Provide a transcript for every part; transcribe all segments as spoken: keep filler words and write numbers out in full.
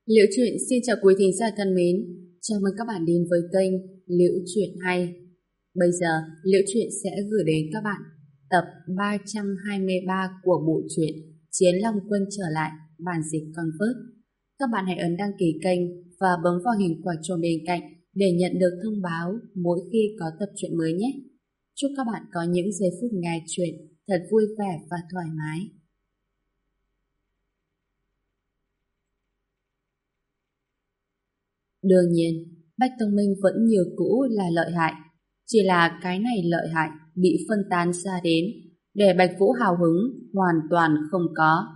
Liễu Chuyện xin chào quý thính giả thân mến, chào mừng các bạn đến với kênh Liễu Chuyện Hay. Bây giờ, Liễu Chuyện sẽ gửi đến các bạn tập ba trăm hai mươi ba của bộ truyện Chiến Long Quân trở lại, bản dịch Convert. Các bạn hãy ấn đăng ký kênh và bấm vào hình quả chuông bên cạnh để nhận được thông báo mỗi khi có tập truyện mới nhé. Chúc các bạn có những giây phút nghe truyện thật vui vẻ và thoải mái. Đương nhiên, Bách Tông Minh vẫn như cũ là lợi hại, chỉ là cái này lợi hại bị phân tán ra đến, để Bạch Vũ hào hứng hoàn toàn không có.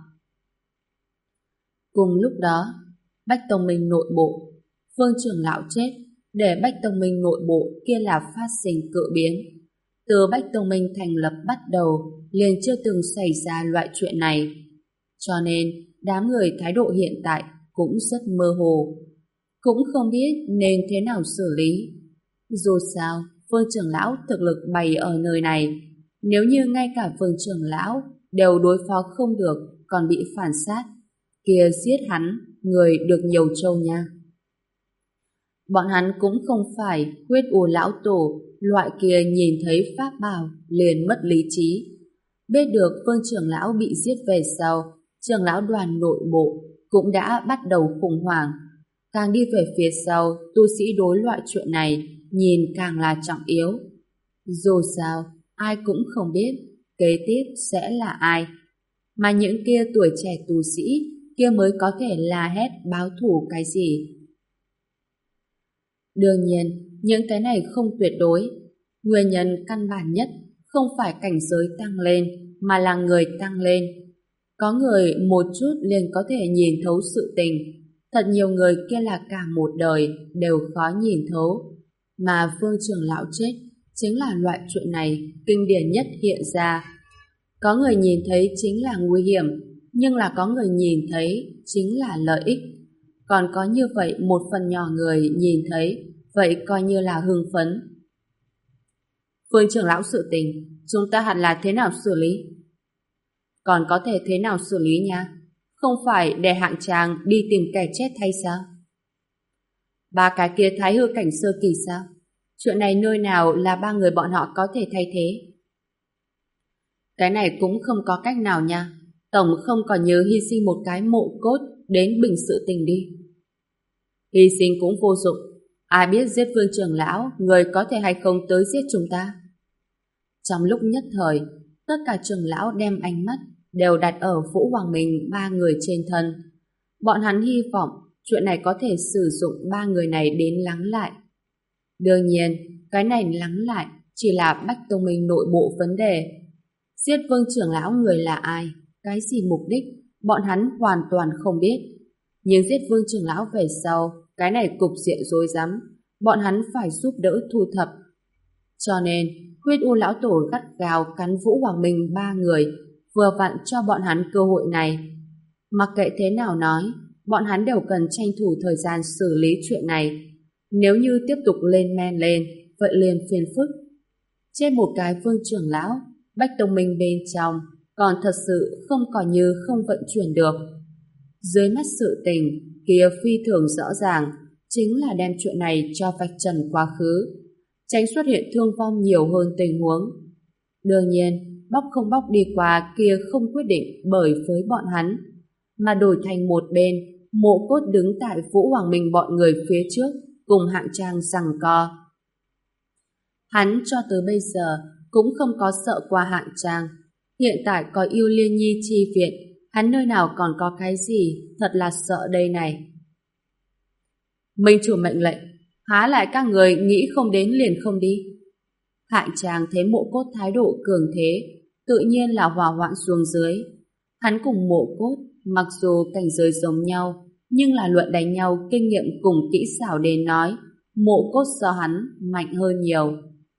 Cùng lúc đó, Bách Tông Minh nội bộ, Vương trưởng lão chết, để Bách Tông Minh nội bộ kia là phát sinh cự biến. Từ Bách Tông Minh thành lập bắt đầu, liền chưa từng xảy ra loại chuyện này. Cho nên, đám người thái độ hiện tại cũng rất mơ hồ, cũng không biết nên thế nào xử lý. Dù sao, Vương trưởng lão thực lực bày ở nơi này, nếu như ngay cả Vương trưởng lão đều đối phó không được, còn bị phản sát, kia giết hắn, người được nhiều châu nha. Bọn hắn cũng không phải huyết u lão tổ, loại kia nhìn thấy pháp bảo liền mất lý trí. Biết được Vương trưởng lão bị giết về sau, trưởng lão đoàn nội bộ cũng đã bắt đầu khủng hoảng. Càng đi về phía sau, tu sĩ đối loại chuyện này nhìn càng là trọng yếu. Dù sao, ai cũng không biết kế tiếp sẽ là ai. Mà những kia tuổi trẻ tu sĩ kia mới có thể la hét báo thù cái gì. Đương nhiên, những cái này không tuyệt đối. Nguyên nhân căn bản nhất không phải cảnh giới tăng lên, mà là người tăng lên. Có người một chút liền có thể nhìn thấu sự tình. Thật nhiều người kia là cả một đời đều khó nhìn thấu. Mà Vương trưởng lão chết chính là loại chuyện này kinh điển nhất hiện ra. Có người nhìn thấy chính là nguy hiểm, nhưng là có người nhìn thấy chính là lợi ích. Còn có như vậy một phần nhỏ người nhìn thấy, vậy coi như là hưng phấn. Vương trưởng lão sự tình, chúng ta hẳn là thế nào xử lý? Còn có thể thế nào xử lý nha? Không phải để hạng chàng đi tìm kẻ chết hay sao? Ba cái kia thái hư cảnh sơ kỳ sao? Chuyện này nơi nào là ba người bọn họ có thể thay thế? Cái này cũng không có cách nào nha. Tổng không còn nhớ hy sinh một cái mộ cốt đến bình sự tình đi. Hy sinh cũng vô dụng. Ai biết giết Vương trưởng lão, người có thể hay không tới giết chúng ta? Trong lúc nhất thời, tất cả trưởng lão đem ánh mắt đều đặt ở Vũ Hoàng Minh ba người trên thân. Bọn hắn hy vọng chuyện này có thể sử dụng ba người này đến lắng lại. Đương nhiên, cái này lắng lại chỉ là Bách Tông Minh nội bộ vấn đề. Giết Vương trưởng lão người là ai, cái gì mục đích, bọn hắn hoàn toàn không biết. Nhưng giết Vương trưởng lão về sau, cái này cục diện rối rắm, bọn hắn phải giúp đỡ thu thập. Cho nên, huyết u lão tổ gắt gao cắn Vũ Hoàng Minh ba người, vừa vặn cho bọn hắn cơ hội này. Mặc kệ thế nào nói, bọn hắn đều cần tranh thủ thời gian xử lý chuyện này. Nếu như tiếp tục lên men lên, vậy liền phiền phức. Trên một cái Vương trưởng lão, Bách Tông Minh bên trong, còn thật sự không còn như không vận chuyển được. Dưới mắt sự tình, kia phi thường rõ ràng, chính là đem chuyện này cho vạch trần quá khứ, tránh xuất hiện thương vong nhiều hơn tình huống. Đương nhiên, bóc không bóc đi qua kia không quyết định bởi với bọn hắn, mà đổi thành một bên, mộ cốt đứng tại Vũ Hoàng Minh bọn người phía trước, cùng hạng trang giằng co. Hắn cho tới bây giờ cũng không có sợ qua hạng trang. Hiện tại có yêu Liên Nhi chi viện, hắn nơi nào còn có cái gì thật là sợ đây này. Minh chủ mệnh lệnh, há lại các người nghĩ không đến liền không đi. Hạng trang thấy mộ cốt thái độ cường thế, tự nhiên là hòa hoãn xuống dưới. Hắn cùng mộ cốt, mặc dù cảnh giới giống nhau, nhưng là luận đánh nhau kinh nghiệm cùng kỹ xảo đến nói, mộ cốt so hắn mạnh hơn nhiều.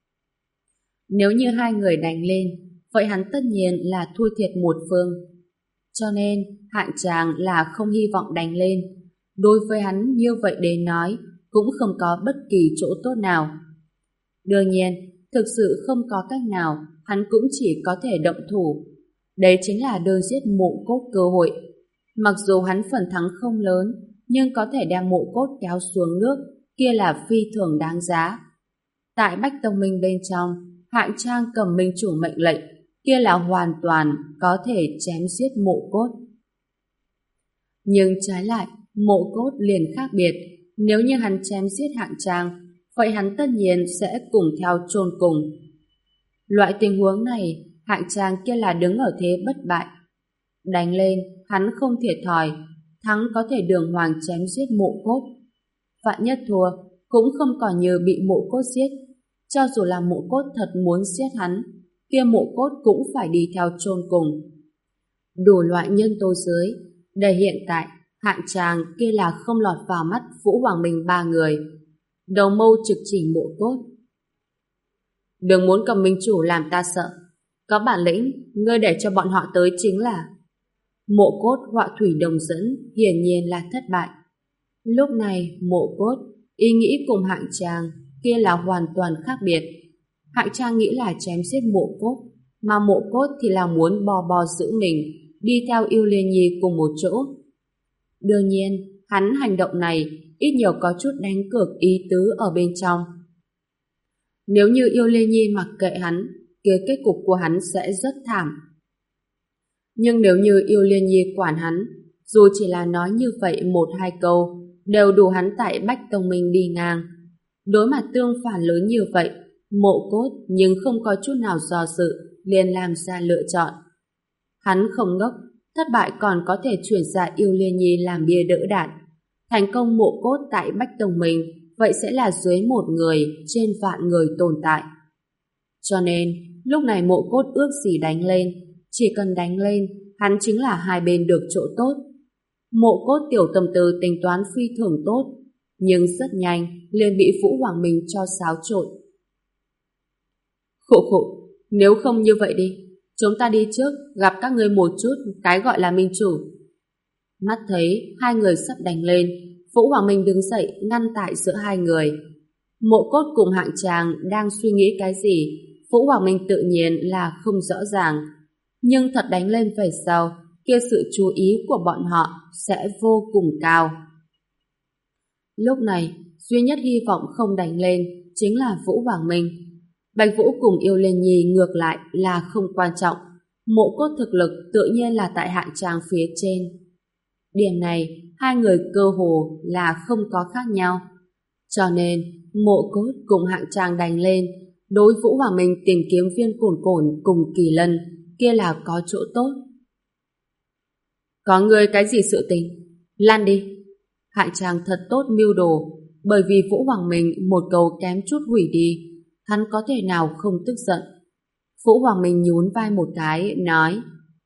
Nếu như hai người đánh lên, vậy hắn tất nhiên là thua thiệt một phương. Cho nên, hạng tràng là không hy vọng đánh lên. Đối với hắn như vậy đến nói, cũng không có bất kỳ chỗ tốt nào. Đương nhiên, thực sự không có cách nào, hắn cũng chỉ có thể động thủ. Đấy chính là đơn giết mộ cốt cơ hội. Mặc dù hắn phần thắng không lớn, nhưng có thể đem mộ cốt kéo xuống nước, kia là phi thường đáng giá. Tại Bách Tông Minh bên trong, Hạng Trang cầm minh chủ mệnh lệnh, kia là hoàn toàn có thể chém giết mộ cốt. Nhưng trái lại, mộ cốt liền khác biệt. Nếu như hắn chém giết Hạng Trang, vậy hắn tất nhiên sẽ cùng theo chôn cùng. Loại tình huống này, Hạng Trang kia là đứng ở thế bất bại. Đánh lên, hắn không thiệt thòi, thắng có thể đường hoàng chém giết mộ cốt. Vạn nhất thua, cũng không còn như bị mộ cốt giết. Cho dù là mộ cốt thật muốn giết hắn, kia mộ cốt cũng phải đi theo chôn cùng. Đủ loại nhân tố dưới, để hiện tại, Hạng Trang kia là không lọt vào mắt Vũ Hoàng Minh ba người. Đầu mâu trực chỉ mộ cốt. Đừng muốn cầm minh chủ làm ta sợ. Có bản lĩnh, ngươi để cho bọn họ tới chính là... Mộ cốt họa thủy đồng dẫn hiển nhiên là thất bại. Lúc này, mộ cốt, ý nghĩ cùng Hạng Trang kia là hoàn toàn khác biệt. Hạng Trang nghĩ là chém giết mộ cốt, mà mộ cốt thì là muốn bò bò giữ mình, đi theo Yêu Liên Nhi cùng một chỗ. Đương nhiên, hắn hành động này ít nhiều có chút đánh cược ý tứ ở bên trong. Nếu như Yêu Liên Nhi mặc kệ hắn, kia kết cục của hắn sẽ rất thảm. Nhưng nếu như Yêu Liên Nhi quản hắn, dù chỉ là nói như vậy một hai câu, đều đủ hắn tại Bách Tông Minh đi ngang. Đối mặt tương phản lớn như vậy, mộ cốt nhưng không có chút nào do dự, liền làm ra lựa chọn. Hắn không ngốc, thất bại còn có thể chuyển ra Yêu Liên Nhi làm bia đỡ đạn. Thành công mộ cốt tại Bách Tông Minh, vậy sẽ là dưới một người trên vạn người tồn tại. Cho nên, lúc này mộ cốt ước gì đánh lên, chỉ cần đánh lên, hắn chính là hai bên được chỗ tốt. Mộ cốt tiểu tâm tư tính toán phi thường tốt, nhưng rất nhanh liền bị Vũ Hoàng Minh cho xáo trộn. Khụ khụ, nếu không như vậy đi, chúng ta đi trước gặp các ngươi một chút cái gọi là minh chủ. Mắt thấy hai người sắp đánh lên, Vũ Hoàng Minh đứng dậy ngăn tại giữa hai người. Mộ cốt cùng Hạng Trang đang suy nghĩ cái gì, Vũ Hoàng Minh tự nhiên là không rõ ràng. Nhưng thật đánh lên về sau, kia sự chú ý của bọn họ sẽ vô cùng cao. Lúc này, duy nhất hy vọng không đánh lên chính là Vũ Hoàng Minh. Bạch Vũ cùng Yêu Liên Nhi ngược lại là không quan trọng. Mộ cốt thực lực tự nhiên là tại Hạng Trang phía trên. Điểm này, hai người cơ hồ là không có khác nhau. Cho nên, mộ cốt cùng Hạng Trang đánh lên, đối Vũ Hoàng Minh tìm kiếm viên cổn cổn cùng Kỳ Lân, kia là có chỗ tốt. Có người cái gì sự tình? Lan đi! Hạng Trang thật tốt mưu đồ, bởi vì Vũ Hoàng Minh một câu kém chút hủy đi, hắn có thể nào không tức giận. Vũ Hoàng Minh nhún vai một cái, nói: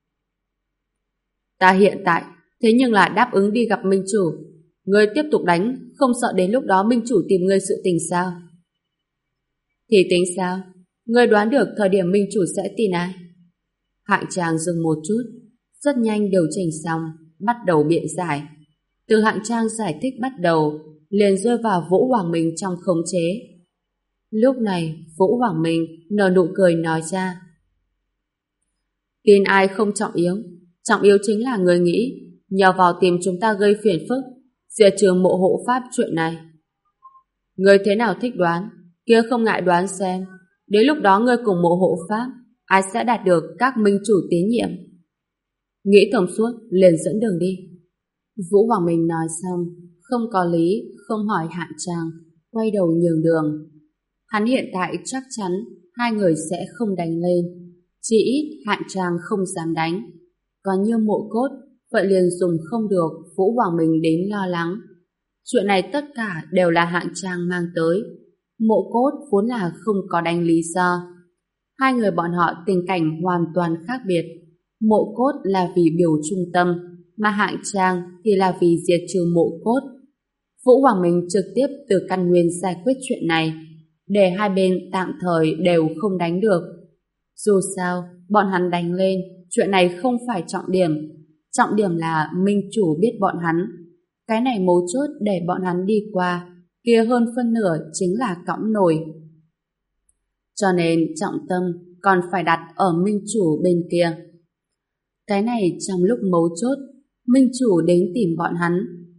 Ta hiện tại thế nhưng là đáp ứng đi gặp minh chủ. Ngươi tiếp tục đánh, không sợ đến lúc đó minh chủ tìm ngươi sự tình sao? Thì tính sao? Ngươi đoán được thời điểm minh chủ sẽ tìm ai? Hạng Trang dừng một chút, rất nhanh điều chỉnh xong, bắt đầu biện giải. Từ Hạng Trang giải thích bắt đầu, liền rơi vào Vũ Hoàng Minh trong khống chế. Lúc này, Vũ Hoàng Minh nở nụ cười nói ra: Tin ai không trọng yếu, trọng yếu chính là người nghĩ nhờ vào tìm chúng ta gây phiền phức, diệt trừ mộ hộ pháp chuyện này. Người thế nào thích đoán, kia không ngại đoán xem, đến lúc đó ngươi cùng mộ hộ pháp, ai sẽ đạt được các minh chủ tín nhiệm. Nghĩ thông suốt, liền dẫn đường đi. Vũ Hoàng Minh nói xong, không có lý, không hỏi Hạng Trang, quay đầu nhường đường. Hắn hiện tại chắc chắn hai người sẽ không đánh lên, chỉ ít Hạng Trang không dám đánh. Còn như mộ cốt, vậy liền dùng không được Vũ Hoàng Minh đến lo lắng. Chuyện này tất cả đều là Hạng Trang mang tới. Mộ cốt vốn là không có đánh lý do. Hai người bọn họ tình cảnh hoàn toàn khác biệt. Mộ cốt là vì biểu trung tâm, mà Hạng Trang thì là vì diệt trừ mộ cốt. Vũ Hoàng Minh trực tiếp từ căn nguyên giải quyết chuyện này, để hai bên tạm thời đều không đánh được. Dù sao, bọn hắn đánh lên, chuyện này không phải trọng điểm. Trọng điểm là minh chủ biết bọn hắn. Cái này mấu chốt để bọn hắn đi qua, kia hơn phân nửa chính là cõng nổi. Cho nên trọng tâm còn phải đặt ở minh chủ bên kia. Cái này trong lúc mấu chốt, minh chủ đến tìm bọn hắn,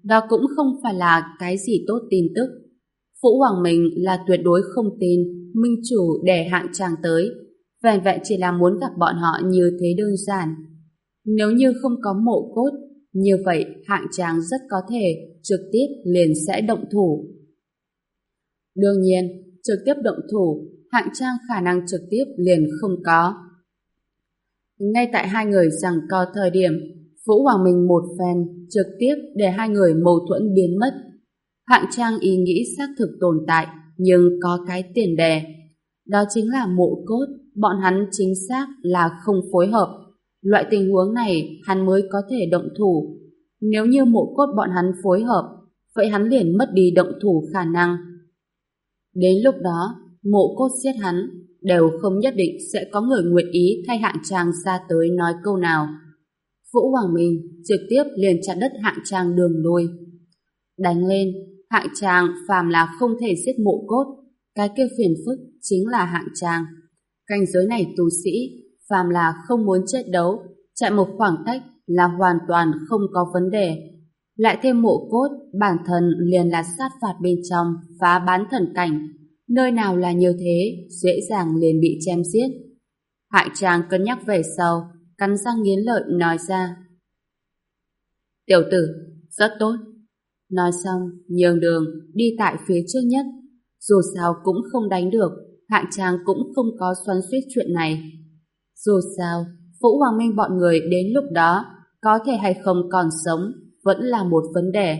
đó cũng không phải là cái gì tốt tin tức. Vũ Hoàng Minh là tuyệt đối không tin minh chủ để Hạng Trang tới, vẻn vẹn chỉ là muốn gặp bọn họ như thế đơn giản. Nếu như không có mộ cốt, như vậy Hạng Trang rất có thể trực tiếp liền sẽ động thủ. Đương nhiên, trực tiếp động thủ, Hạng Trang khả năng trực tiếp liền không có. Ngay tại hai người giằng co thời điểm, Vũ Hoàng Minh một phen trực tiếp để hai người mâu thuẫn biến mất. Hạng Trang ý nghĩ xác thực tồn tại, nhưng có cái tiền đề. Đó chính là mộ cốt, bọn hắn chính xác là không phối hợp. Loại tình huống này hắn mới có thể động thủ. Nếu như mộ cốt bọn hắn phối hợp, vậy hắn liền mất đi động thủ khả năng. Đến lúc đó, mộ cốt giết hắn, đều không nhất định sẽ có người nguyện ý thay Hạng Trang ra tới nói câu nào. Vũ Hoàng Minh trực tiếp liền chặt đứt Hạng Trang đường lui. Đánh lên, Hạng Trang phàm là không thể giết mộ cốt, cái kia phiền phức chính là Hạng Trang. Cảnh giới này tu sĩ, phàm là không muốn chết đấu, chạy một khoảng cách là hoàn toàn không có vấn đề. Lại thêm mộ cốt, bản thân liền là sát phạt bên trong, phá bán thần cảnh. Nơi nào là như thế, dễ dàng liền bị chém giết. Hạng Trang cân nhắc về sau, cắn răng nghiến lợi nói ra. Tiểu tử, rất tốt. Nói xong, nhường đường, đi tại phía trước nhất. Dù sao cũng không đánh được, Hạng Trang cũng không có xoắn xuýt chuyện này. Dù sao, Vũ Hoàng Minh bọn người đến lúc đó, có thể hay không còn sống, vẫn là một vấn đề.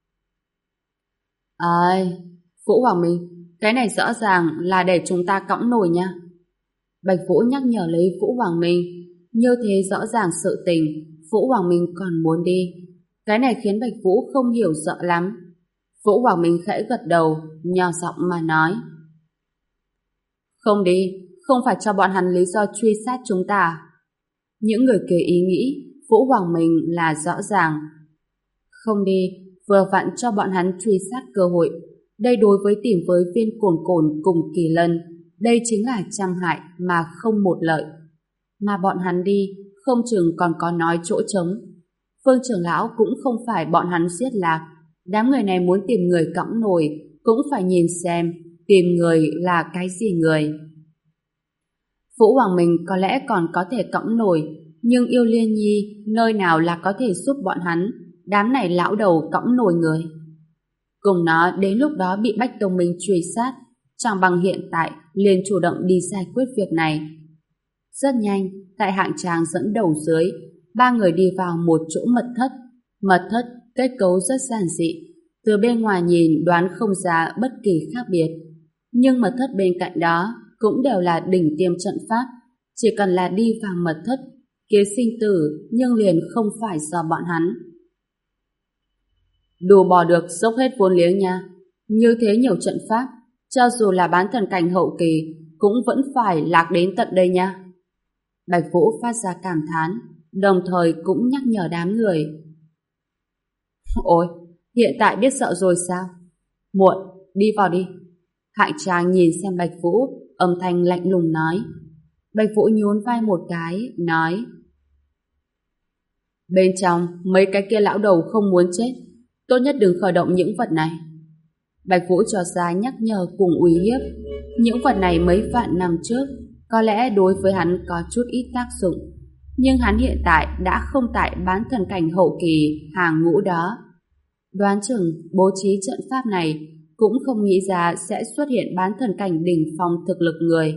Ai, Vũ Hoàng Minh, cái này rõ ràng là để chúng ta cõng nổi nha. Bạch Vũ nhắc nhở lấy Vũ Hoàng Minh, như thế rõ ràng sự tình, Vũ Hoàng Minh còn muốn đi. Cái này khiến Bạch Vũ không hiểu rõ lắm. Vũ Hoàng Minh khẽ gật đầu, nhỏ giọng mà nói. Không đi, không phải cho bọn hắn lý do truy sát chúng ta. Những người kia ý nghĩ, Vũ Hoàng Minh là rõ ràng. Không đi, vừa vặn cho bọn hắn truy sát cơ hội. Đây đối với tìm với viên cồn cồn cùng Kỳ Lân, đây chính là trăm hại mà không một lợi. Mà bọn hắn đi, không chừng còn có nói chỗ trống. Phương trưởng lão cũng không phải bọn hắn giết lạc. Đám người này muốn tìm người cõng nổi, cũng phải nhìn xem tìm người là cái gì người. Vũ Hoàng Minh có lẽ còn có thể cõng nổi, nhưng Yêu Liên Nhi nơi nào là có thể giúp bọn hắn, đám này lão đầu cõng nổi người. Cùng nó đến lúc đó bị Bách Tông Minh truy sát, chẳng bằng hiện tại liền chủ động đi giải quyết việc này. Rất nhanh, tại Hạng Trang dẫn đầu dưới, ba người đi vào một chỗ mật thất. Mật thất kết cấu rất giản dị, từ bên ngoài nhìn đoán không ra bất kỳ khác biệt. Nhưng mật thất bên cạnh đó cũng đều là đỉnh tiêm trận pháp, chỉ cần là đi vào mật thất, kế sinh tử nhưng liền không phải do bọn hắn. Đủ bỏ được dốc hết vốn liếng nha. Như thế nhiều trận pháp, cho dù là bán thần cảnh hậu kỳ cũng vẫn phải lạc đến tận đây nha. Bạch Vũ phát ra cảm thán, đồng thời cũng nhắc nhở đám người. Ôi, hiện tại biết sợ rồi sao? Muộn, đi vào đi. Hạng Trang nhìn xem Bạch Vũ, âm thanh lạnh lùng nói. Bạch Vũ nhún vai một cái, nói. Bên trong, mấy cái kia lão đầu không muốn chết, tốt nhất đừng khởi động những vật này. Bạch Vũ cho ra nhắc nhở cùng uy hiếp. Những vật này mấy vạn năm trước, có lẽ đối với hắn có chút ít tác dụng, nhưng hắn hiện tại đã không tại bán thần cảnh hậu kỳ hàng ngũ đó. Đoán chừng bố trí trận pháp này cũng không nghĩ ra sẽ xuất hiện bán thần cảnh đỉnh phong thực lực người.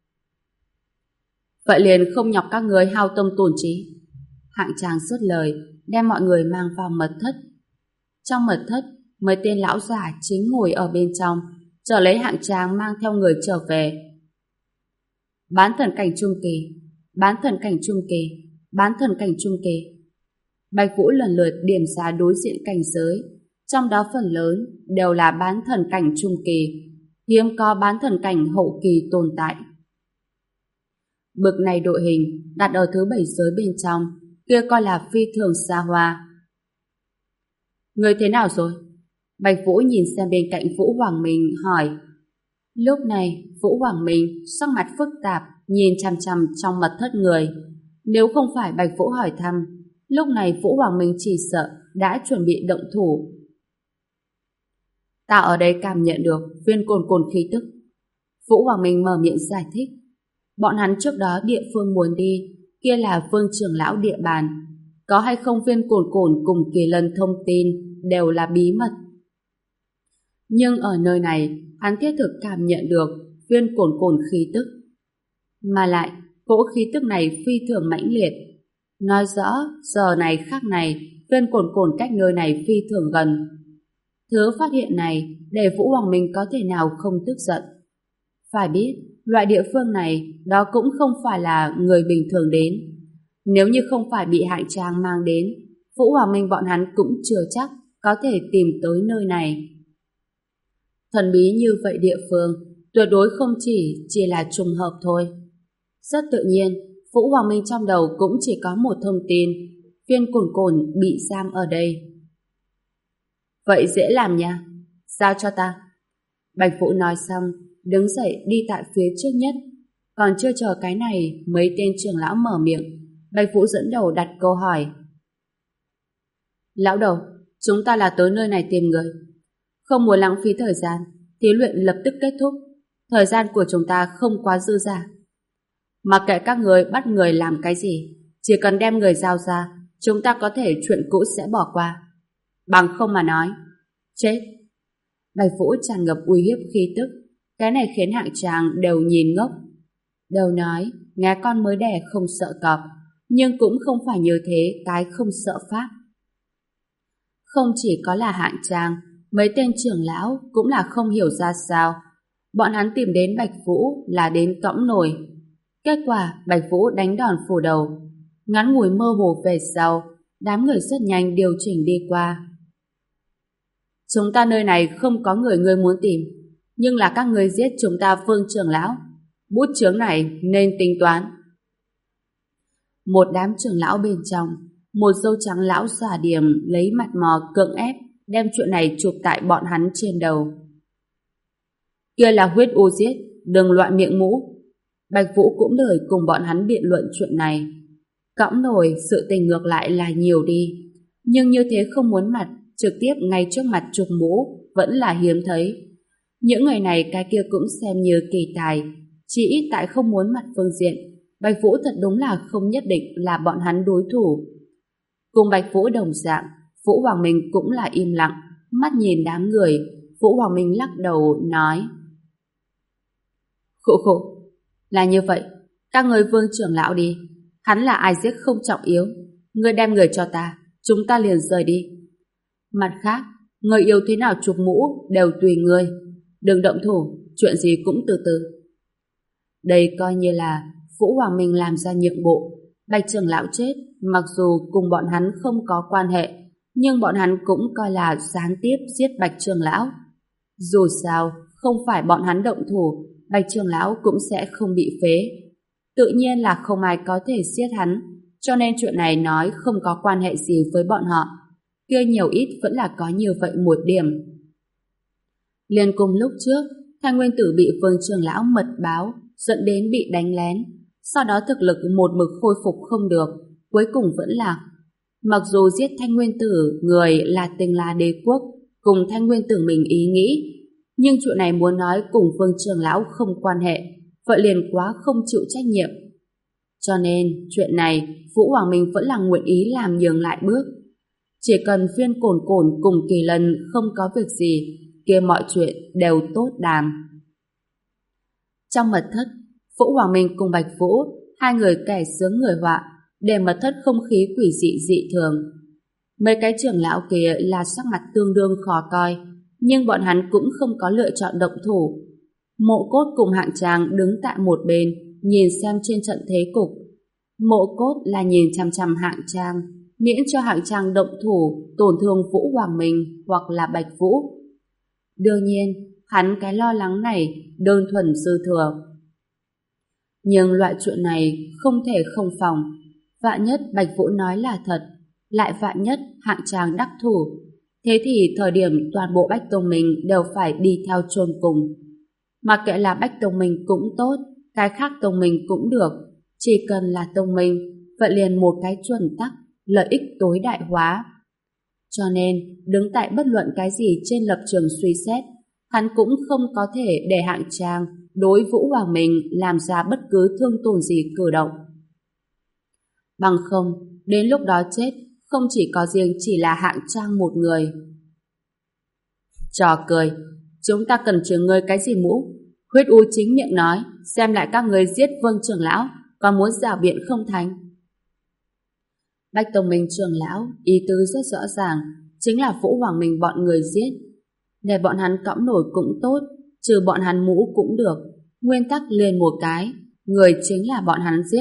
Vậy liền không nhọc các người hao tâm tổn trí. Hạng Trang dứt lời, đem mọi người mang vào mật thất. Trong mật thất, mấy tên lão già chính ngồi ở bên trong, chờ lấy Hạng Trang mang theo người trở về. Bán thần cảnh trung kỳ, bán thần cảnh trung kỳ, bán thần cảnh trung kỳ. Bạch Vũ lần lượt điểm ra đối diện cảnh giới, trong đó phần lớn đều là bán thần cảnh trung kỳ, hiếm có bán thần cảnh hậu kỳ tồn tại. Bực này đội hình đặt ở thứ bảy giới bên trong, kia coi là phi thường xa hoa. Người thế nào rồi? Bạch Vũ nhìn xem bên cạnh Vũ Hoàng Minh hỏi. Lúc này Vũ Hoàng Minh sắc mặt phức tạp, nhìn chằm chằm trong mật thất người. Nếu không phải Bạch Vũ hỏi thăm, lúc này Vũ Hoàng Minh chỉ sợ đã chuẩn bị động thủ. Ta ở đây cảm nhận được viên cồn cồn khí tức. Vũ Hoàng Minh mở miệng giải thích. Bọn hắn trước đó địa phương muốn đi, kia là Vương trưởng lão địa bàn. Có hay không viên cồn cồn cùng Kỳ Lân thông tin đều là bí mật. Nhưng ở nơi này, hắn thiết thực cảm nhận được viên cồn cồn khí tức. Mà lại, cỗ khí tức này phi thường mãnh liệt. Nói rõ, giờ này khắc này, viên cồn cồn cách nơi này phi thường gần. Thứ phát hiện này để Vũ Hoàng Minh có thể nào không tức giận. Phải biết, loại địa phương này đó cũng không phải là người bình thường đến. Nếu như không phải bị Hạng Trang mang đến, Vũ Hoàng Minh bọn hắn cũng chưa chắc có thể tìm tới nơi này. Thần bí như vậy địa phương tuyệt đối không chỉ chỉ là trùng hợp thôi. Rất tự nhiên, Vũ Hoàng Minh trong đầu cũng chỉ có một thông tin, viên cồn cồn bị giam ở đây. Vậy dễ làm nha, giao cho ta. Bạch Vũ nói xong, đứng dậy đi tại phía trước nhất. Còn chưa chờ cái này, mấy tên trưởng lão mở miệng. Bạch Vũ dẫn đầu đặt câu hỏi. Lão đầu, chúng ta là tới nơi này tìm người. Không muốn lãng phí thời gian, thí luyện lập tức kết thúc. Thời gian của chúng ta không quá dư dả. Mặc kệ các người bắt người làm cái gì, chỉ cần đem người giao ra, chúng ta có thể chuyện cũ sẽ bỏ qua. Bằng không mà nói, chết. Bạch Vũ tràn ngập uy hiếp khí tức. Cái này khiến Hạng Trang đều nhìn ngốc. Đều nói, nghe con mới đẻ không sợ cọp, nhưng cũng không phải như thế cái không sợ pháp. Không chỉ có là Hạng Trang, mấy tên trưởng lão cũng là không hiểu ra sao. Bọn hắn tìm đến Bạch Vũ là đến cõng nổi. Kết quả Bạch Vũ đánh đòn phủ đầu. Ngắn ngủi mơ hồ về sau, đám người rất nhanh điều chỉnh đi qua. Chúng ta nơi này không có người ngươi muốn tìm, nhưng là các ngươi giết chúng ta Vương trưởng lão. Bút chướng này nên tính toán. Một đám trưởng lão bên trong, một dâu trắng lão giả điểm lấy mặt mò cưỡng ép đem chuyện này chụp tại bọn hắn trên đầu. Kia là huyết u giết, đừng loạn miệng mũ. Bạch Vũ cũng lời cùng bọn hắn biện luận chuyện này. Cõng nổi sự tình ngược lại là nhiều đi, nhưng như thế không muốn mặt trực tiếp ngay trước mặt chụp mũ vẫn là hiếm thấy. Những người này cái kia cũng xem như kỳ tài, chỉ ít tại không muốn mặt phương diện. Bạch Vũ thật đúng là không nhất định là bọn hắn đối thủ. Cùng Bạch Vũ đồng dạng, Vũ Hoàng Minh cũng là im lặng, mắt nhìn đám người. Vũ Hoàng Minh lắc đầu nói: Khụ khụ, là như vậy, các người Vương trưởng lão đi, hắn là ai giết không trọng yếu, ngươi đem người cho ta, chúng ta liền rời đi. Mặt khác, người yêu thế nào chụp mũ đều tùy ngươi, đừng động thủ, chuyện gì cũng từ từ. Đây coi như là Vũ Hoàng Minh làm ra nhượng bộ. Bạch trưởng lão chết, mặc dù cùng bọn hắn không có quan hệ, nhưng bọn hắn cũng coi là gián tiếp giết Bạch trưởng lão. Dù sao, không phải bọn hắn động thủ, Bạch trưởng lão cũng sẽ không bị phế. Tự nhiên là không ai có thể giết hắn, cho nên chuyện này nói không có quan hệ gì với bọn họ. Kia nhiều ít vẫn là có như vậy một điểm. Liên cùng lúc trước, Thanh Nguyên Tử bị Vương trưởng lão mật báo, dẫn đến bị đánh lén. Sau đó thực lực một mực khôi phục không được, cuối cùng vẫn lạc. Mặc dù giết Thanh Nguyên Tử người là Tinh La Đế Quốc, cùng Thanh Nguyên Tử mình ý nghĩ, nhưng chuyện này muốn nói cùng Vương trưởng lão không quan hệ, vậy liền quá không chịu trách nhiệm. Cho nên, chuyện này, Vũ Hoàng Minh vẫn là nguyện ý làm nhường lại bước. Chỉ cần viên cồn cồn cùng Kỳ Lân không có việc gì, kia mọi chuyện đều tốt đàm. Trong mật thất, Vũ Hoàng Minh cùng Bạch Vũ, hai người kẻ sướng người họa, để mật thất không khí quỷ dị dị thường. Mấy cái trưởng lão kia là sắc mặt tương đương khó coi, nhưng bọn hắn cũng không có lựa chọn động thủ. Mộ Cốt cùng Hạng Trang đứng tại một bên, nhìn xem trên trận thế cục. Mộ Cốt là nhìn chằm chằm Hạng Trang, miễn cho Hạng Trang động thủ tổn thương Vũ Hoàng Minh hoặc là Bạch Vũ. Đương nhiên, hắn cái lo lắng này đơn thuần dư thừa. Nhưng loại chuyện này không thể không phòng. Vạn nhất Bạch Vũ nói là thật, lại vạn nhất Hạng Trang đắc thủ, thế thì thời điểm toàn bộ Bách Tông Minh đều phải đi theo chôn cùng. Mặc kệ là Bách Tông Minh cũng tốt, cái khác Tông Minh cũng được, chỉ cần là Tông Minh, vậy liền một cái chuẩn tắc, lợi ích tối đại hóa. Cho nên, đứng tại bất luận cái gì trên lập trường suy xét, hắn cũng không có thể để Hạng Trang đối Vũ Hoàng Minh làm ra bất cứ thương tổn gì cử động. Bằng không, đến lúc đó chết, không chỉ có riêng chỉ là Hạng Trang một người. Trò cười, chúng ta cần chừa ngươi cái gì mũ? Huyết U chính miệng nói, xem lại các người giết Vương trưởng lão, còn muốn rảo biện không thành. Bách Tông Minh trưởng lão, ý tứ rất rõ ràng, chính là Vũ Hoàng Minh bọn người giết. Để bọn hắn cõng nổi cũng tốt, trừ bọn hắn mũ cũng được. Nguyên tắc liền một cái, người chính là bọn hắn giết.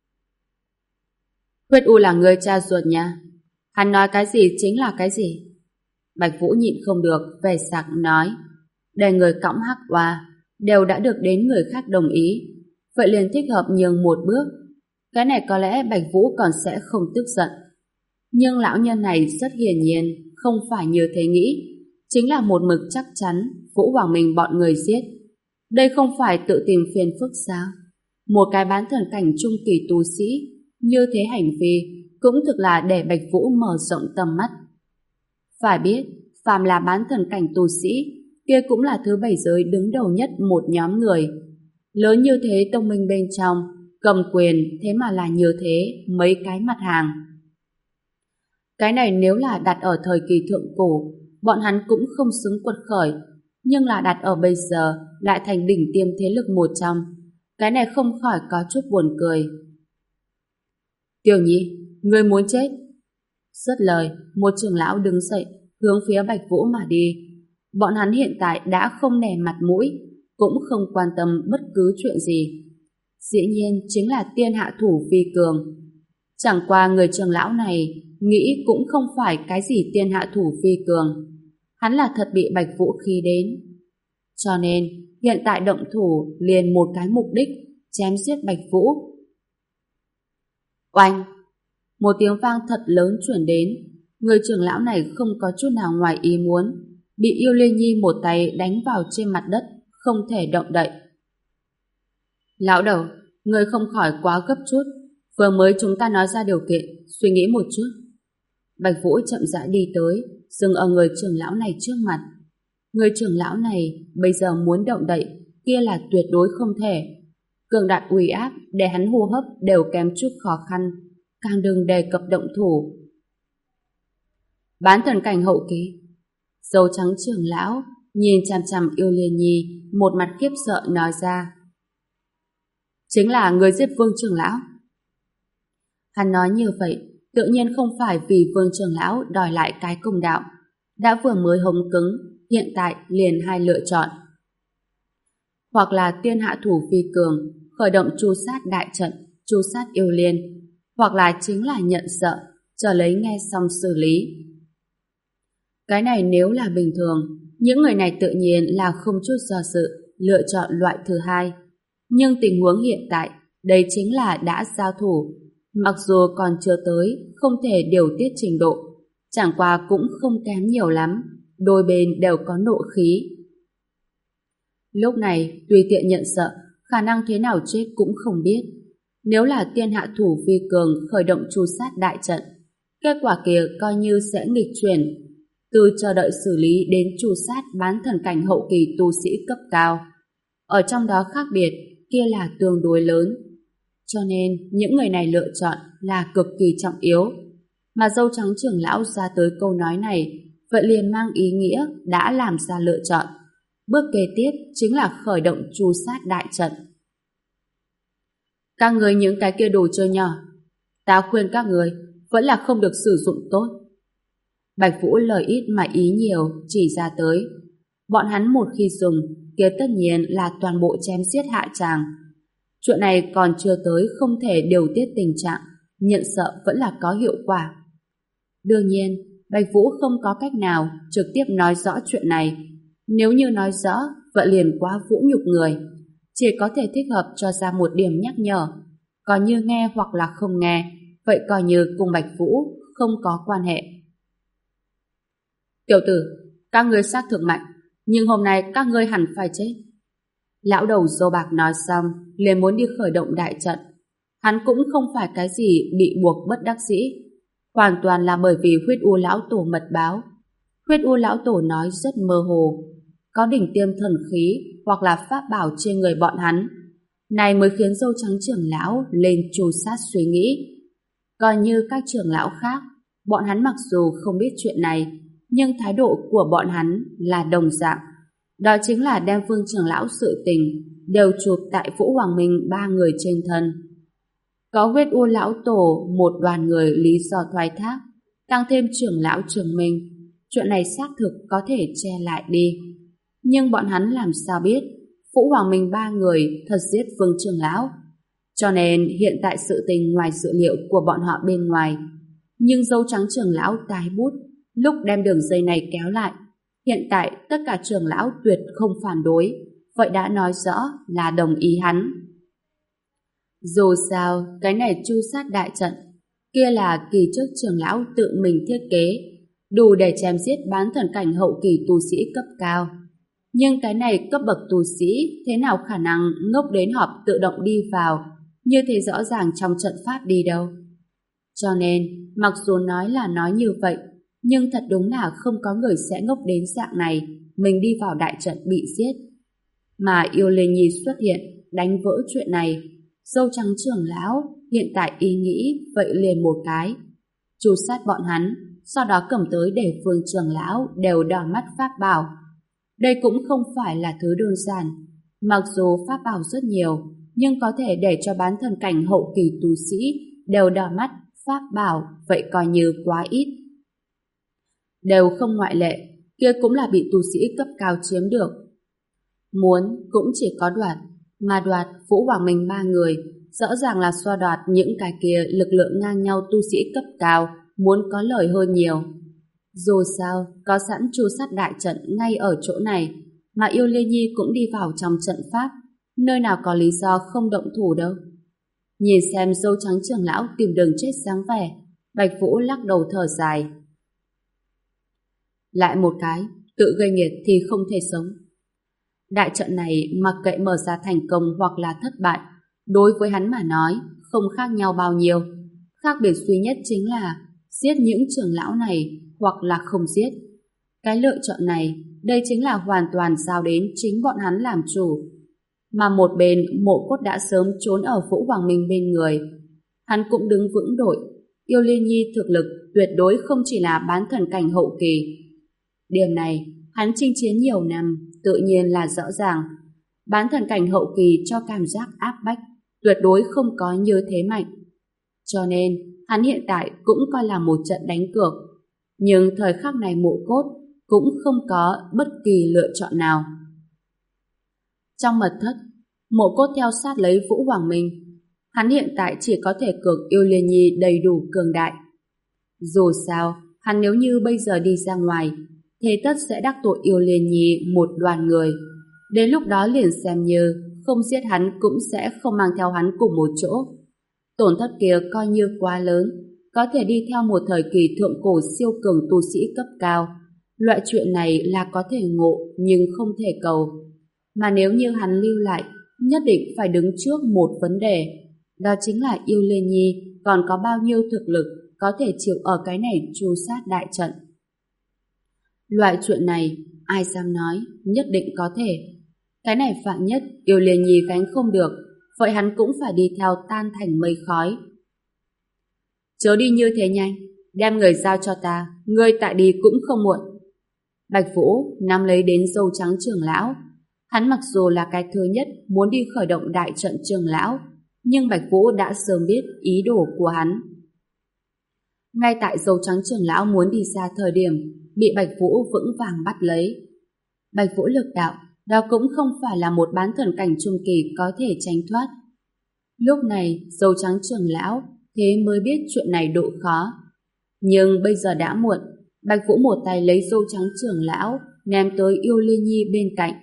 Huyết U là người cha ruột nha. Hắn nói cái gì chính là cái gì. Bạch Vũ nhịn không được, vẻ sặc nói, để người cõng hắc oa đều đã được đến người khác đồng ý, vậy liền thích hợp nhường một bước. Cái này có lẽ Bạch Vũ còn sẽ không tức giận. Nhưng lão nhân này rất hiển nhiên không phải như thế nghĩ, chính là một mực chắc chắn Vũ Hoàng Minh bọn người giết. Đây không phải tự tìm phiền phức sao? Một cái bán thần cảnh trung kỳ tu sĩ như thế hành vi cũng thực là để Bạch Vũ mở rộng tầm mắt. Phải biết, phàm là bán thần cảnh tu sĩ, kia cũng là thứ bảy giới đứng đầu nhất một nhóm người. Lớn như thế tông minh bên trong, cầm quyền thế mà là như thế mấy cái mặt hàng. Cái này nếu là đặt ở thời kỳ thượng cổ, bọn hắn cũng không xứng quật khởi, nhưng là đặt ở bây giờ lại thành đỉnh tiêm thế lực một trong. Cái này không khỏi có chút buồn cười. Tiểu Nhi, ngươi muốn chết? Dứt lời, một trưởng lão đứng dậy, hướng phía Bạch Vũ mà đi. Bọn hắn hiện tại đã không nể mặt mũi, cũng không quan tâm bất cứ chuyện gì. Dĩ nhiên chính là tiên hạ thủ vi cường. Chẳng qua người trưởng lão này nghĩ cũng không phải cái gì tiên hạ thủ vi cường. Hắn là thật bị Bạch Vũ khí đến. Cho nên, hiện tại động thủ liền một cái mục đích, chém giết Bạch Vũ. Oanh! Một tiếng vang thật lớn chuyển đến. Người trưởng lão này không có chút nào ngoài ý muốn, bị Yêu Liên Nhi một tay đánh vào trên mặt đất, không thể động đậy. Lão đầu, người không khỏi quá gấp chút. Vừa mới chúng ta nói ra điều kiện, suy nghĩ một chút. Bạch Vũ chậm rãi đi tới, dừng ở người trưởng lão này trước mặt. Người trưởng lão này bây giờ muốn động đậy, kia là tuyệt đối không thể. Cường đại uy áp để hắn hô hấp đều kém chút khó khăn, càng đừng đề cập động thủ. Bán thần cảnh hậu kỳ. Dâu trắng trưởng lão nhìn chằm chằm Yêu Liên Nhi, một mặt khiếp sợ nói ra. Chính là người giết Vương trưởng lão. Hắn nói như vậy, tự nhiên không phải vì Vương trưởng lão đòi lại cái công đạo. Đã vừa mới hống cứng, hiện tại liền hai lựa chọn. Hoặc là tiên hạ thủ vi cường, khởi động tru sát đại trận, tru sát Yêu Liên, hoặc là chính là nhận sợ, chờ lấy nghe xong xử lý. Cái này nếu là bình thường, những người này tự nhiên là không chút do dự, lựa chọn loại thứ hai. Nhưng tình huống hiện tại, đây chính là đã giao thủ. Mặc dù còn chưa tới, không thể điều tiết trình độ, chẳng qua cũng không kém nhiều lắm, đôi bên đều có nộ khí. Lúc này, tùy tiện nhận sợ, khả năng thế nào chết cũng không biết. Nếu là tiên hạ thủ vi cường khởi động tru sát đại trận, kết quả kia coi như sẽ nghịch chuyển, từ chờ đợi xử lý đến tru sát bán thần cảnh hậu kỳ tu sĩ cấp cao. Ở trong đó khác biệt, kia là tương đối lớn. Cho nên, những người này lựa chọn là cực kỳ trọng yếu. Mà dâu trắng trưởng lão ra tới câu nói này, vậy liền mang ý nghĩa đã làm ra lựa chọn. Bước kế tiếp chính là khởi động tru sát đại trận. Các người những cái kia đồ chơi nhỏ, ta khuyên các người vẫn là không được sử dụng tốt. Bạch Vũ lời ít mà ý nhiều chỉ ra tới. Bọn hắn một khi dùng, kia tất nhiên là toàn bộ chém giết Hạ Tràng. Chuyện này còn chưa tới không thể điều tiết tình trạng, nhận sợ vẫn là có hiệu quả. Đương nhiên, Bạch Vũ không có cách nào trực tiếp nói rõ chuyện này. Nếu như nói rõ, vậy liền quá vũ nhục người. Chỉ có thể thích hợp cho ra một điểm nhắc nhở. Còn như nghe hoặc là không nghe, vậy coi như cùng Bạch Vũ không có quan hệ. Tiểu tử, các ngươi xác thực mạnh, nhưng hôm nay các ngươi hẳn phải chết. Lão đầu dâu bạc nói xong, liền muốn đi khởi động đại trận. Hắn cũng không phải cái gì bị buộc bất đắc dĩ. hoàn toàn là bởi vì huyết u lão tổ mật báo. Huyết u lão tổ nói rất mơ hồ, có đỉnh tiêm thần khí hoặc là pháp bảo trên người bọn hắn. Này mới khiến dâu trắng trưởng lão lên tru sát suy nghĩ. Coi như các trưởng lão khác, bọn hắn mặc dù không biết chuyện này, nhưng thái độ của bọn hắn là đồng dạng. Đó chính là đem Vương trưởng lão sự tình đều chụp tại Vũ Hoàng Minh ba người trên thân. Có huyết u lão tổ một đoàn người lý do thoái thác, tăng thêm trưởng lão Trường Minh, chuyện này xác thực có thể che lại đi. Nhưng bọn hắn làm sao biết Vũ Hoàng Minh ba người thật giết Vương trưởng lão. Cho nên hiện tại sự tình ngoài dự liệu của bọn họ bên ngoài. Nhưng dâu trắng trưởng lão tái bút lúc đem đường dây này kéo lại. Hiện tại tất cả trưởng lão tuyệt không phản đối, vậy đã nói rõ là đồng ý hắn. Dù sao, cái này chu sát đại trận kia là kỳ trước trưởng lão tự mình thiết kế, đủ để chém giết bán thần cảnh hậu kỳ tu sĩ cấp cao. Nhưng cái này cấp bậc tu sĩ thế nào khả năng ngốc đến họp tự động đi vào như thế rõ ràng trong trận pháp đi đâu. Cho nên, mặc dù nói là nói như vậy, nhưng thật đúng là không có người sẽ ngốc đến dạng này mình đi vào đại trận bị giết. Mà Yêu Lê Nhi xuất hiện đánh vỡ chuyện này, dâu trắng trưởng lão hiện tại ý nghĩ vậy liền một cái, tru sát bọn hắn, sau đó cầm tới để Vương trưởng lão đều đỏ mắt pháp bảo. Đây cũng không phải là thứ đơn giản, mặc dù pháp bảo rất nhiều, nhưng có thể để cho bán thần cảnh hậu kỳ tu sĩ đều đỏ mắt pháp bảo vậy coi như quá ít. Đều không ngoại lệ, kia cũng là bị tu sĩ cấp cao chiếm được. Muốn cũng chỉ có đoạt, mà đoạt Vũ Hoàng Minh ba người rõ ràng là xoa đoạt những cái kia lực lượng ngang nhau tu sĩ cấp cao muốn có lời hơn nhiều. Dù sao, có sẵn chu sát đại trận ngay ở chỗ này, mà Yêu Lê Nhi cũng đi vào trong trận pháp, nơi nào có lý do không động thủ đâu. Nhìn xem dâu trắng trưởng lão tìm đường chết dáng vẻ, Bạch Vũ lắc đầu thở dài. Lại một cái, tự gây nghiệt thì không thể sống. Đại trận này mặc kệ mở ra thành công hoặc là thất bại, đối với hắn mà nói không khác nhau bao nhiêu. Khác biệt duy nhất chính là giết những trưởng lão này hoặc là không giết. Cái lựa chọn này, đây chính là hoàn toàn giao đến chính bọn hắn làm chủ. Mà một bên Mộ Cốt đã sớm trốn ở Vũ Hoàng Minh bên người. Hắn cũng đứng vững đội. Yêu Liên Nhi thực lực tuyệt đối không chỉ là bán thần cảnh hậu kỳ. Điểm này, hắn chinh chiến nhiều năm, tự nhiên là rõ ràng. Bán thần cảnh hậu kỳ cho cảm giác áp bách, tuyệt đối không có như thế mạnh. Cho nên, hắn hiện tại cũng coi là một trận đánh cược. Nhưng thời khắc này Mộ Cốt cũng không có bất kỳ lựa chọn nào. Trong mật thất, Mộ Cốt theo sát lấy Vũ Hoàng Minh. Hắn hiện tại chỉ có thể cược Yêu Liên Nhi đầy đủ cường đại. Dù sao, hắn nếu như bây giờ đi ra ngoài, thế tất sẽ đắc tội Yêu Liên Nhi một đoàn người. Đến lúc đó liền xem như không giết hắn cũng sẽ không mang theo hắn cùng một chỗ. Tổn thất kia coi như quá lớn, có thể đi theo một thời kỳ thượng cổ siêu cường tu sĩ cấp cao. Loại chuyện này là có thể ngộ nhưng không thể cầu. Mà nếu như hắn lưu lại, nhất định phải đứng trước một vấn đề. Đó chính là Yêu Liên Nhi còn có bao nhiêu thực lực có thể chịu ở cái này tru sát đại trận. Loại chuyện này, ai dám nói, nhất định có thể. Cái này vạn nhất Yêu Liên Nhi gánh không được, vậy hắn cũng phải đi theo tan thành mây khói. Chớ đi như thế nhanh, đem người giao cho ta, ngươi tại đi cũng không muộn. Bạch Vũ nắm lấy đến dâu trắng trưởng lão. Hắn mặc dù là cái thứ nhất muốn đi khởi động đại trận trưởng lão, nhưng Bạch Vũ đã sớm biết ý đồ của hắn. Ngay tại dâu trắng trưởng lão muốn đi xa thời điểm, bị Bạch Vũ vững vàng bắt lấy. Bạch Vũ lực đạo, đó cũng không phải là một bán thần cảnh trung kỳ có thể tránh thoát. Lúc này, dâu trắng trưởng lão thế mới biết chuyện này độ khó. Nhưng bây giờ đã muộn, Bạch Vũ một tay lấy dâu trắng trưởng lão ném tới Yêu Liên Nhi bên cạnh.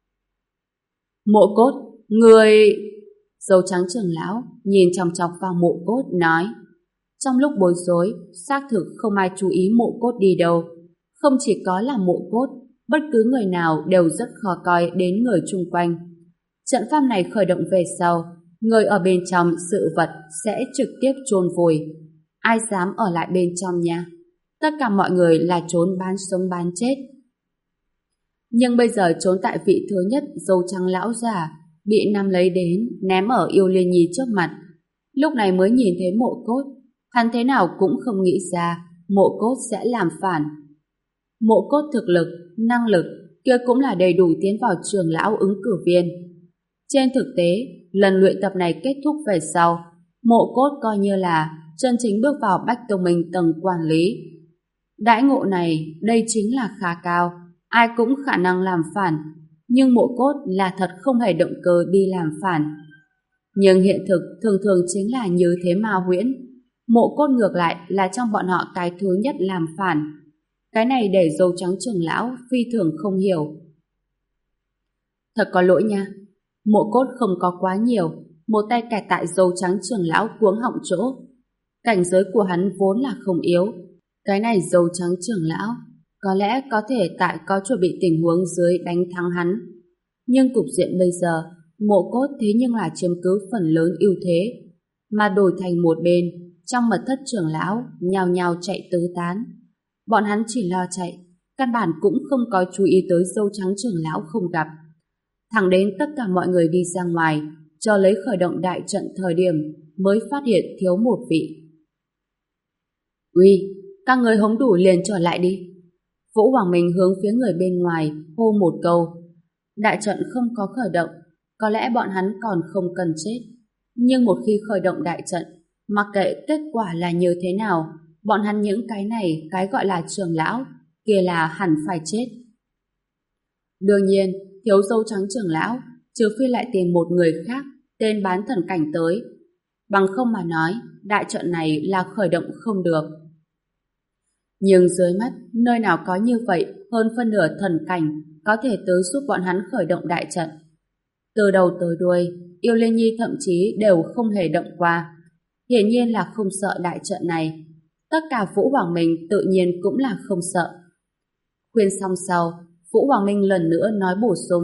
Mộ Cốt, người... Dâu trắng trưởng lão nhìn chòng chọc vào Mộ Cốt nói. Trong lúc bối rối, xác thực không ai chú ý Mộ Cốt đi đâu. Không chỉ có là Mộ Cốt, bất cứ người nào đều rất khó coi đến người chung quanh. Trận pháp này khởi động về sau, người ở bên trong sự vật sẽ trực tiếp chôn vùi. ai dám ở lại bên trong nha. Tất cả mọi người là trốn bán sống bán chết. Nhưng bây giờ trốn tại vị thứ nhất dâu trắng lão già bị Nam lấy đến ném ở Yêu Liên Nhi trước mặt. Lúc này mới nhìn thấy Mộ Cốt, hắn thế nào cũng không nghĩ ra Mộ Cốt sẽ làm phản. Mộ Cốt thực lực, năng lực kia cũng là đầy đủ tiến vào trường lão ứng cử viên. Trên thực tế, lần luyện tập này kết thúc về sau, Mộ Cốt coi như là chân chính bước vào Bách Tông Minh tầng quản lý. Đãi ngộ này, đây chính là khá cao, ai cũng khả năng làm phản, nhưng Mộ Cốt là thật không hề động cơ đi làm phản. Nhưng hiện thực thường thường chính là như thế ma huyễn. Mộ Cốt ngược lại là trong bọn họ cái thứ nhất làm phản. Cái này để dâu trắng trưởng lão phi thường không hiểu. Thật có lỗi nha, Mộ Cốt không có quá nhiều, một tay kẹt tại dâu trắng trưởng lão cuống họng chỗ. Cảnh giới của hắn vốn là không yếu. Cái này dâu trắng trưởng lão có lẽ có thể tại có chuẩn bị tình huống dưới đánh thắng hắn. Nhưng cục diện bây giờ, Mộ Cốt thế nhưng là chiếm cứ phần lớn ưu thế, mà đổi thành một bên, trong mật thất trưởng lão nhào nhào chạy tứ tán. Bọn hắn chỉ lo chạy, căn bản cũng không có chú ý tới dâu trắng trưởng lão không gặp. Thẳng đến tất cả mọi người đi ra ngoài, cho lấy khởi động đại trận thời điểm, mới phát hiện thiếu một vị. Uy, các người hống đủ liền trở lại đi. Vũ Hoàng Minh hướng phía người bên ngoài hô một câu. Đại trận không có khởi động, có lẽ bọn hắn còn không cần chết. Nhưng một khi khởi động đại trận, mặc kệ kết quả là như thế nào, bọn hắn những cái này, cái gọi là trưởng lão, kia là hẳn phải chết. Đương nhiên, thiếu dâu trắng trưởng lão, trừ phi lại tìm một người khác, tên bán thần cảnh tới. Bằng không mà nói, đại trận này là khởi động không được. Nhưng dưới mắt, nơi nào có như vậy, hơn phân nửa thần cảnh, có thể tới giúp bọn hắn khởi động đại trận. Từ đầu tới đuôi, Yêu Liên Nhi thậm chí đều không hề động qua. Hiển nhiên là không sợ đại trận này. Tất cả Vũ Hoàng Minh tự nhiên cũng là không sợ. Khuyên xong sau, Vũ Hoàng Minh lần nữa nói bổ sung.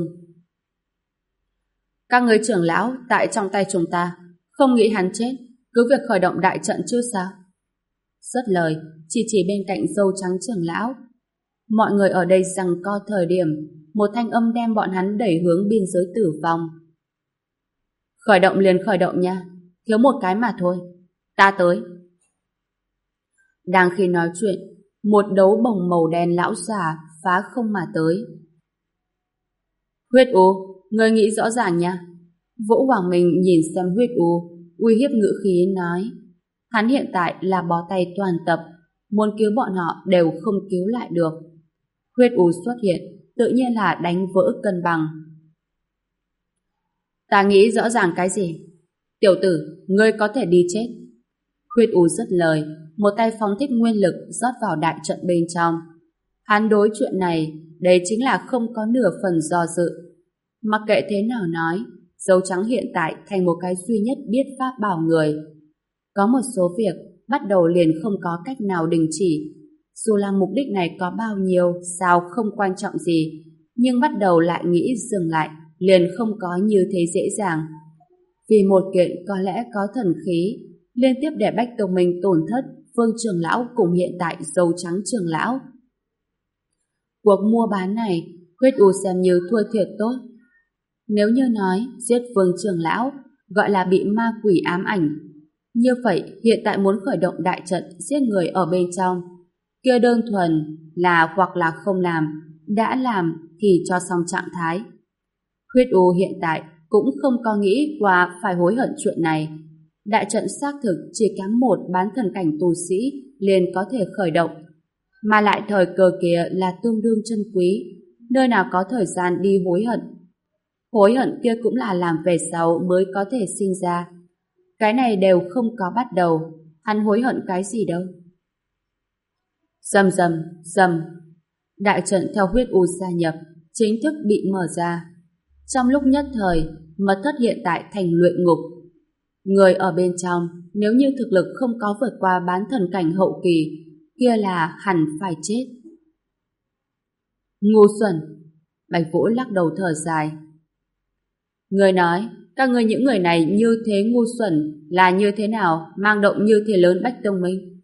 Các người trưởng lão tại trong tay chúng ta, không nghĩ hắn chết, cứ việc khởi động đại trận chứ sao? Dứt lời, chỉ chỉ bên cạnh dâu trắng trưởng lão. Mọi người ở đây giằng co thời điểm, một thanh âm đem bọn hắn đẩy hướng biên giới tử vong. Khởi động liền khởi động nha, thiếu một cái mà thôi. Ta tới. Đang khi nói chuyện, một đấu bồng màu đen lão già phá không mà tới. Huyết U, ngươi nghĩ rõ ràng nha. Vũ Hoàng Minh nhìn xem Huyết U, uy hiếp ngữ khí nói. Hắn hiện tại là bó tay toàn tập, muốn cứu bọn họ đều không cứu lại được. Huyết U xuất hiện, tự nhiên là đánh vỡ cân bằng. Ta nghĩ rõ ràng cái gì? Tiểu tử, ngươi có thể đi chết. Huyết U dứt lời, một tay phóng thích nguyên lực rót vào đại trận bên trong. Hắn đối chuyện này, đây chính là không có nửa phần do dự. Mặc kệ thế nào nói, dâu trắng hiện tại thành một cái duy nhất biết pháp bảo người. Có một số việc bắt đầu liền không có cách nào đình chỉ. Dù là mục đích này có bao nhiêu, sao không quan trọng gì, nhưng bắt đầu lại nghĩ dừng lại, liền không có như thế dễ dàng. Vì một kiện có lẽ có thần khí, liên tiếp để Bách Tông Minh tổn thất Vương trưởng lão cùng hiện tại dâu trắng trưởng lão. Cuộc mua bán này, Huyết U xem như thua thiệt tốt. Nếu như nói giết Vương trưởng lão gọi là bị ma quỷ ám ảnh, như vậy hiện tại muốn khởi động đại trận giết người ở bên trong, kia đơn thuần là hoặc là không làm, đã làm thì cho xong trạng thái. Huyết U hiện tại cũng không có nghĩ qua phải hối hận chuyện này. Đại trận xác thực chỉ kém một bán thần cảnh tu sĩ liền có thể khởi động, mà lại thời cơ kia là tương đương chân quý, nơi nào có thời gian đi hối hận. Hối hận kia cũng là làm về sau mới có thể sinh ra. Cái này đều không có bắt đầu, hắn hối hận cái gì đâu. Rầm rầm, rầm. Đại trận theo Huyết U gia nhập, chính thức bị mở ra. Trong lúc nhất thời, mật thất hiện tại thành luyện ngục. Người ở bên trong, nếu như thực lực không có vượt qua bán thần cảnh hậu kỳ, kia là hẳn phải chết. Ngu xuẩn. Bạch Vũ lắc đầu thở dài. Người nói, các ngươi những người này như thế ngu xuẩn là như thế nào mang động như thế lớn Bách Tông Minh?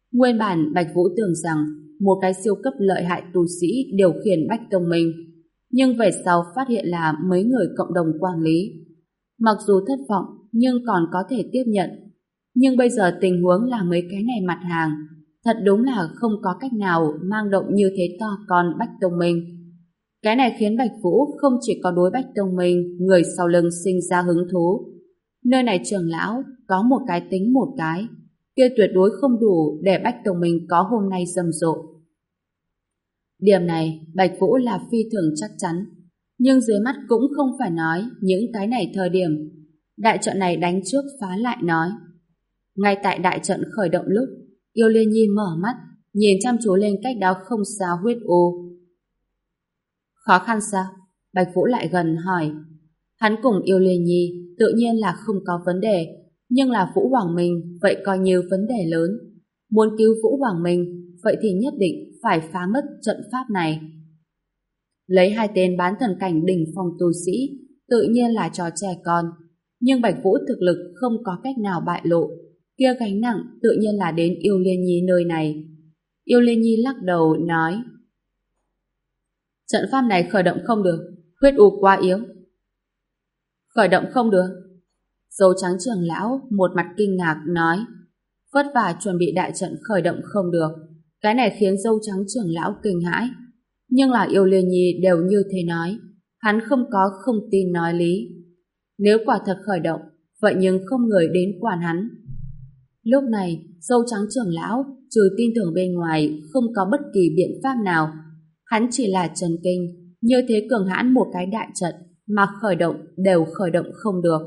Nguyên bản Bạch Vũ tưởng rằng một cái siêu cấp lợi hại tu sĩ điều khiển Bách Tông Minh, nhưng về sau phát hiện là mấy người cộng đồng quản lý. Mặc dù thất vọng nhưng còn có thể tiếp nhận. Nhưng bây giờ tình huống là mấy cái này mặt hàng, thật đúng là không có cách nào mang động như thế to con Bách Tông Minh. Cái này khiến Bạch Vũ không chỉ có đối Bách Tông Minh, người sau lưng sinh ra hứng thú. Nơi này trưởng lão có một cái tính một cái, kia tuyệt đối không đủ để Bách Tông Minh có hôm nay rầm rộ. Điểm này Bạch Vũ là phi thường chắc chắn, nhưng dưới mắt cũng không phải nói những cái này thời điểm. Đại trận này đánh trước phá lại nói. Ngay tại đại trận khởi động lúc, Yêu Liên Nhi mở mắt, nhìn chăm chú lên cách đó không xa huyết u. Khó khăn sao? Bạch Vũ lại gần hỏi. Hắn cùng Yêu Liên Nhi tự nhiên là không có vấn đề, nhưng là Vũ Hoàng Minh vậy coi như vấn đề lớn. Muốn cứu Vũ Hoàng Minh, vậy thì nhất định phải phá mất trận pháp này. Lấy hai tên bán thần cảnh đỉnh phong tu sĩ, tự nhiên là trò trẻ con, nhưng Bạch Vũ thực lực không có cách nào bại lộ, kia gánh nặng tự nhiên là đến Yêu Liên Nhi nơi này. Yêu Liên Nhi lắc đầu nói: trận pháp này khởi động không được, huyết u quá yếu. Khởi động không được? Dâu trắng trưởng lão một mặt kinh ngạc nói: vất vả chuẩn bị đại trận khởi động không được. Cái này khiến dâu trắng trưởng lão kinh hãi. Nhưng là Yêu Liên Nhi đều như thế nói, hắn không có không tin nói lý. Nếu quả thật khởi động, vậy nhưng không người đến quản hắn. Lúc này, dâu trắng trưởng lão trừ tin tưởng bên ngoài không có bất kỳ biện pháp nào. Hắn chỉ là trần kinh, như thế cường hãn một cái đại trận mà khởi động đều khởi động không được.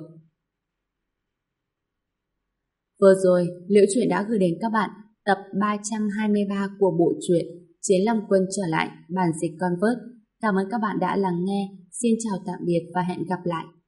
Vừa rồi, Liễu Chuyện đã gửi đến các bạn tập ba trăm hai mươi ba của bộ truyện Chiến Long Quân trở lại, bản dịch Convert. Cảm ơn các bạn đã lắng nghe. Xin chào tạm biệt và hẹn gặp lại.